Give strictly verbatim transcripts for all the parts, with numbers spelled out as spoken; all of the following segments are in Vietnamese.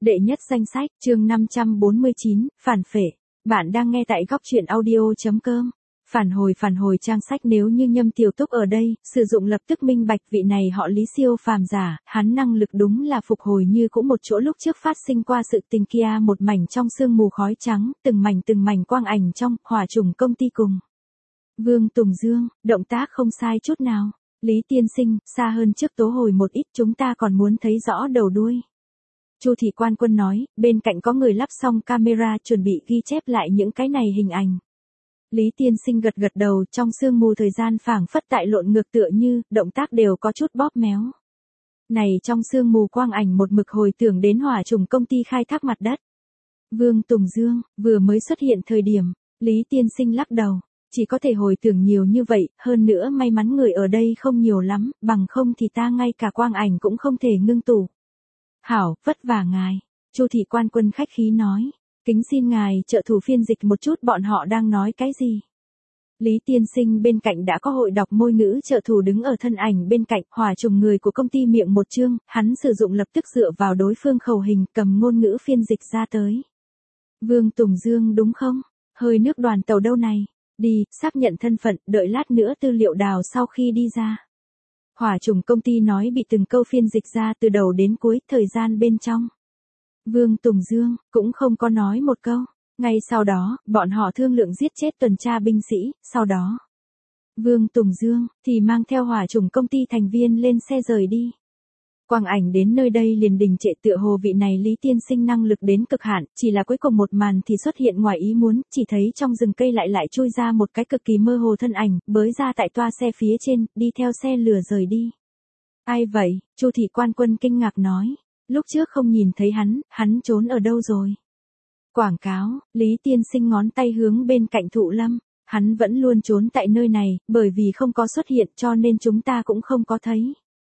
Đệ nhất danh sách, chương năm trăm bốn mươi chín, phản phệ. Bạn đang nghe tại góc truyện audio.com. Phản hồi phản hồi trang sách nếu như Nhâm Tiểu Túc ở đây, sử dụng lập tức minh bạch vị này họ Lý siêu phàm giả, hắn năng lực đúng là phục hồi như cũng một chỗ lúc trước phát sinh qua sự tình kia một mảnh trong sương mù khói trắng, từng mảnh từng mảnh quang ảnh trong, hỏa trùng công ty cùng. Vương Tùng Dương, động tác không sai chút nào. Lý tiên sinh, xa hơn trước tố hồi một ít chúng ta còn muốn thấy rõ đầu đuôi. Chu thị quan quân nói, bên cạnh có người lắp xong camera chuẩn bị ghi chép lại những cái này hình ảnh. Lý tiên sinh gật gật đầu, trong sương mù thời gian phảng phất tại lộn ngược tựa như, động tác đều có chút bóp méo. Này trong sương mù quang ảnh một mực hồi tưởng đến hỏa trùng công ty khai thác mặt đất. Vương Tùng Dương, vừa mới xuất hiện thời điểm, Lý tiên sinh lắc đầu, chỉ có thể hồi tưởng nhiều như vậy, hơn nữa may mắn người ở đây không nhiều lắm, bằng không thì ta ngay cả quang ảnh cũng không thể ngưng tụ. Hảo, vất vả ngài, Chu thị quan quân khách khí nói, kính xin ngài trợ thủ phiên dịch một chút bọn họ đang nói cái gì. Lý tiên sinh bên cạnh đã có hội đọc môi ngữ trợ thủ đứng ở thân ảnh bên cạnh, hỏa trùng người của công ty miệng một chương, hắn sử dụng lập tức dựa vào đối phương khẩu hình cầm ngôn ngữ phiên dịch ra tới. Vương Tùng Dương đúng không? Hơi nước đoàn tàu đâu này? Đi, xác nhận thân phận, đợi lát nữa tư liệu đào sau khi đi ra. Hỏa trùng công ty nói bị từng câu phiên dịch ra từ đầu đến cuối, thời gian bên trong. Vương Tùng Dương, cũng không có nói một câu. Ngay sau đó, bọn họ thương lượng giết chết tuần tra binh sĩ, sau đó. Vương Tùng Dương, thì mang theo hỏa trùng công ty thành viên lên xe rời đi. Quang ảnh đến nơi đây liền đình trệ tựa hồ vị này Lý tiên sinh năng lực đến cực hạn, chỉ là cuối cùng một màn thì xuất hiện ngoài ý muốn, chỉ thấy trong rừng cây lại lại chui ra một cái cực kỳ mơ hồ thân ảnh, bới ra tại toa xe phía trên, đi theo xe lửa rời đi. Ai vậy? Chu thị quan quân kinh ngạc nói, lúc trước không nhìn thấy hắn, hắn trốn ở đâu rồi? Quảng cáo, Lý tiên sinh ngón tay hướng bên cạnh Thụ Lâm, hắn vẫn luôn trốn tại nơi này, bởi vì không có xuất hiện cho nên chúng ta cũng không có thấy.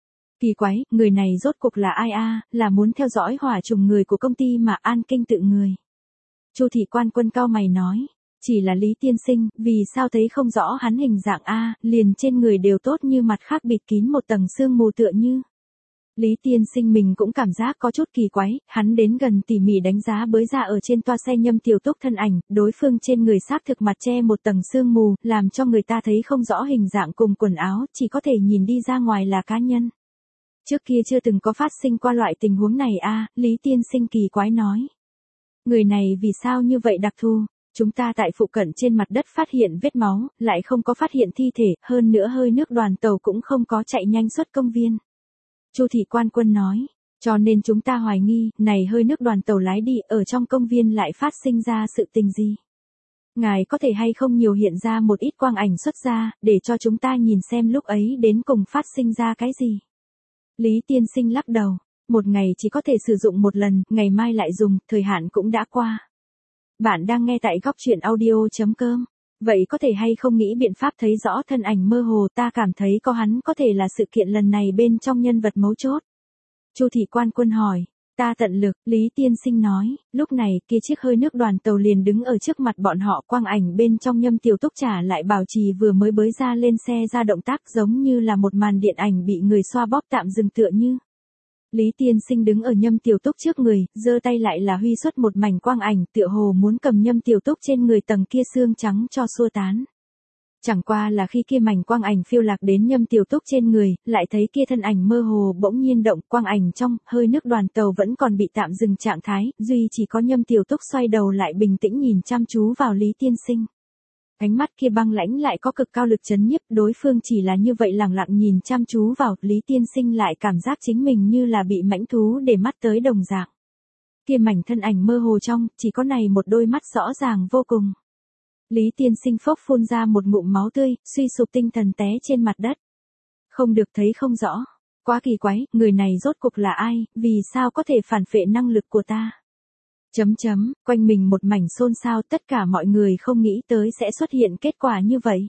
Kỳ quái, người này rốt cuộc là ai a? Là muốn theo dõi hỏa trùng người của công ty mà an kinh tự người. Chu thị quan quân cao mày nói, chỉ là Lý tiên sinh, vì sao thấy không rõ hắn hình dạng a, liền trên người đều tốt như mặt khác bịt kín một tầng sương mù tựa như. Lý tiên sinh mình cũng cảm giác có chút kỳ quái, hắn đến gần tỉ mỉ đánh giá bới ra ở trên toa xe Nhâm Tiểu Túc thân ảnh, đối phương trên người xác thực mặt che một tầng sương mù, làm cho người ta thấy không rõ hình dạng cùng quần áo, chỉ có thể nhìn đi ra ngoài là cá nhân. Trước kia chưa từng có phát sinh qua loại tình huống này a, Lý tiên sinh kỳ quái nói. Người này vì sao như vậy đặc thù, chúng ta tại phụ cận trên mặt đất phát hiện vết máu, lại không có phát hiện thi thể, hơn nữa hơi nước đoàn tàu cũng không có chạy nhanh xuất công viên. Chu thị quan quân nói, cho nên chúng ta hoài nghi, này hơi nước đoàn tàu lái đi, ở trong công viên lại phát sinh ra sự tình gì. Ngài có thể hay không nhiều hiện ra một ít quang ảnh xuất ra, để cho chúng ta nhìn xem lúc ấy đến cùng phát sinh ra cái gì. Lý tiên sinh lắc đầu, một ngày chỉ có thể sử dụng một lần, ngày mai lại dùng, thời hạn cũng đã qua. Bạn đang nghe tại góc truyện audio.com. Vậy có thể hay không nghĩ biện pháp thấy rõ thân ảnh mơ hồ, ta cảm thấy có hắn có thể là sự kiện lần này bên trong nhân vật mấu chốt. Chu thị quan quân hỏi, ta tận lực, Lý tiên sinh nói, lúc này kia chiếc hơi nước đoàn tàu liền đứng ở trước mặt bọn họ, quang ảnh bên trong Nhâm Tiểu Túc trả lại bảo trì vừa mới bới ra lên xe ra động tác giống như là một màn điện ảnh bị người xoa bóp tạm dừng tựa như. Lý tiên sinh đứng ở Nhâm Tiểu Túc trước người, giơ tay lại là huy xuất một mảnh quang ảnh, tựa hồ muốn cầm Nhâm Tiểu Túc trên người tầng kia xương trắng cho xua tán. Chẳng qua là khi kia mảnh quang ảnh phiêu lạc đến Nhâm Tiểu Túc trên người, lại thấy kia thân ảnh mơ hồ bỗng nhiên động, quang ảnh trong, hơi nước đoàn tàu vẫn còn bị tạm dừng trạng thái, duy chỉ có Nhâm Tiểu Túc xoay đầu lại bình tĩnh nhìn chăm chú vào Lý tiên sinh. Ánh mắt kia băng lãnh lại có cực cao lực chấn nhiếp, đối phương chỉ là như vậy lặng lặng nhìn chăm chú vào, Lý tiên sinh lại cảm giác chính mình như là bị mãnh thú để mắt tới đồng dạng. Kia mảnh thân ảnh mơ hồ trong, chỉ có này một đôi mắt rõ ràng vô cùng. Lý tiên sinh phốc phun ra một ngụm máu tươi, suy sụp tinh thần té trên mặt đất. Không được thấy không rõ. Quá kỳ quái, người này rốt cuộc là ai, vì sao có thể phản phệ năng lực của ta. Chấm chấm, quanh mình một mảnh xôn xao, tất cả mọi người không nghĩ tới sẽ xuất hiện kết quả như vậy.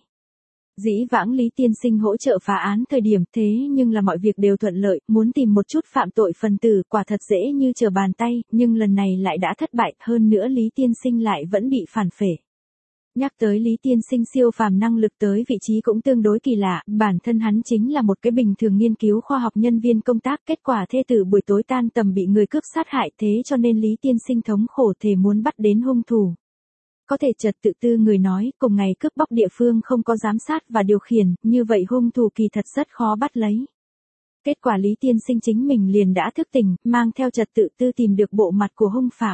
Dĩ vãng Lý tiên sinh hỗ trợ phá án thời điểm thế nhưng là mọi việc đều thuận lợi, muốn tìm một chút phạm tội phần tử quả thật dễ như trở bàn tay, nhưng lần này lại đã thất bại, hơn nữa Lý tiên sinh lại vẫn bị phản phệ. Nhắc tới Lý Tiên Sinh siêu phàm năng lực tới vị trí cũng tương đối kỳ lạ, bản thân hắn chính là một cái bình thường nghiên cứu khoa học nhân viên công tác, kết quả thê tử buổi tối tan tầm bị người cướp sát hại, thế cho nên Lý Tiên Sinh thống khổ thề muốn bắt đến hung thủ. Có thể trật tự tư người nói, cùng ngày cướp bóc địa phương không có giám sát và điều khiển, như vậy hung thủ kỳ thật rất khó bắt lấy. Kết quả Lý Tiên Sinh chính mình liền đã thức tỉnh, mang theo trật tự tư tìm được bộ mặt của hung phạm.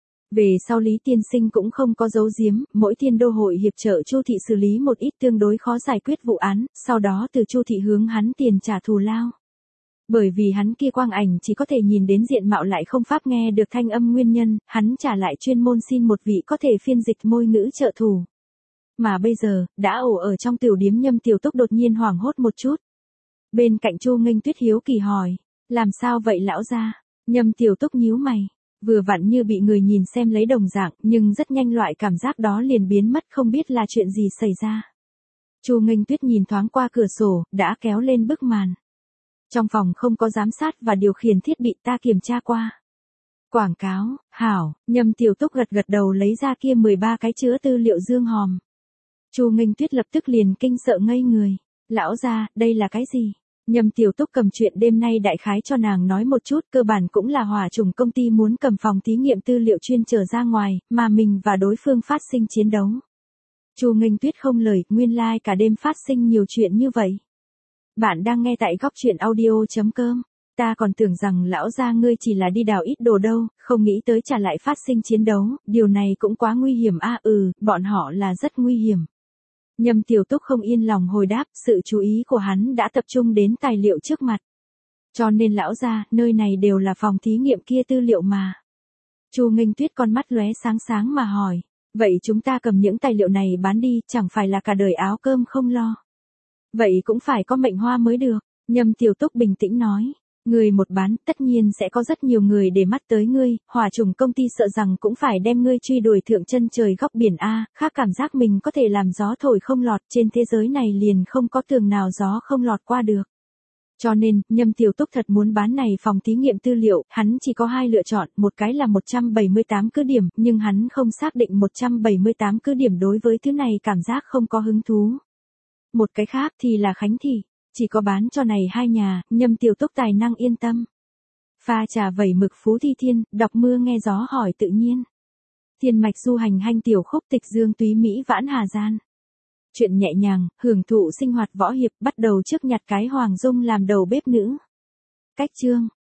Về sau Lý Tiên Sinh cũng không có giấu giếm, mỗi Thiên Đô hội hiệp trợ Chu thị xử lý một ít tương đối khó giải quyết vụ án, sau đó từ Chu thị hướng hắn tiền trả thù lao. Bởi vì hắn kia quang ảnh chỉ có thể nhìn đến diện mạo lại không pháp nghe được thanh âm nguyên nhân, hắn trả lại chuyên môn xin một vị có thể phiên dịch môi ngữ trợ thủ. Mà bây giờ, đã ổ ở trong tiểu điếm Nhâm Tiểu Túc đột nhiên hoảng hốt một chút. Bên cạnh Chu Nghênh Tuyết hiếu kỳ hỏi, làm sao vậy lão gia? Nhâm Tiểu Túc nhíu mày, vừa vặn như bị người nhìn xem lấy đồng dạng, nhưng rất nhanh loại cảm giác đó liền biến mất, không biết là chuyện gì xảy ra. Chu Nghênh Tuyết nhìn thoáng qua cửa sổ, đã kéo lên bức màn. Trong phòng không có giám sát và điều khiển thiết bị, ta kiểm tra qua. Quảng cáo, hảo, Nhâm Tiểu Túc gật gật đầu lấy ra kia mười ba cái chứa tư liệu dương hòm. Chu Nghênh Tuyết lập tức liền kinh sợ ngây người. Lão gia, đây là cái gì? Nhâm Tiểu Túc cầm chuyện đêm nay đại khái cho nàng nói một chút, cơ bản cũng là Hỏa Trùng công ty muốn cầm phòng thí nghiệm tư liệu chuyên trở ra ngoài, mà mình và đối phương phát sinh chiến đấu. Chu Nghênh Tuyết không lời, nguyên lai like cả đêm phát sinh nhiều chuyện như vậy. Bạn đang nghe tại góc truyện audio chấm com. Ta còn tưởng rằng lão gia ngươi chỉ là đi đào ít đồ đâu, không nghĩ tới trả lại phát sinh chiến đấu, điều này cũng quá nguy hiểm a. À, ừ, bọn họ là rất nguy hiểm. Nhâm Tiểu Túc không yên lòng hồi đáp, sự chú ý của hắn đã tập trung đến tài liệu trước mặt. Cho nên lão gia, nơi này đều là phòng thí nghiệm kia tư liệu mà. Chu Nghênh Tuyết con mắt lóe sáng sáng mà hỏi, vậy chúng ta cầm những tài liệu này bán đi, chẳng phải là cả đời áo cơm không lo. Vậy cũng phải có mệnh hoa mới được. Nhâm Tiểu Túc bình tĩnh nói, người một bán, tất nhiên sẽ có rất nhiều người để mắt tới ngươi, Hỏa Trùng công ty sợ rằng cũng phải đem ngươi truy đuổi thượng chân trời góc biển a, khác cảm giác mình có thể làm gió thổi không lọt, trên thế giới này liền không có tường nào gió không lọt qua được. Cho nên, Nhâm Tiểu Túc thật muốn bán này phòng thí nghiệm tư liệu, hắn chỉ có hai lựa chọn, một cái là một trăm bảy mươi tám cứ điểm, nhưng hắn không xác định một trăm bảy mươi tám cứ điểm đối với thứ này cảm giác không có hứng thú. Một cái khác thì là Khánh Thị, chỉ có bán cho này hai nhà, Nhâm Tiểu Túc tài năng yên tâm. Pha trà vẩy mực Phú Thi Thiên, đọc mưa nghe gió hỏi tự nhiên. Thiên mạch du hành hanh tiểu khúc tịch dương túy Mỹ vãn hà gian. Chuyện nhẹ nhàng, hưởng thụ sinh hoạt võ hiệp bắt đầu trước nhặt cái Hoàng Dung làm đầu bếp nữ. Cách chương.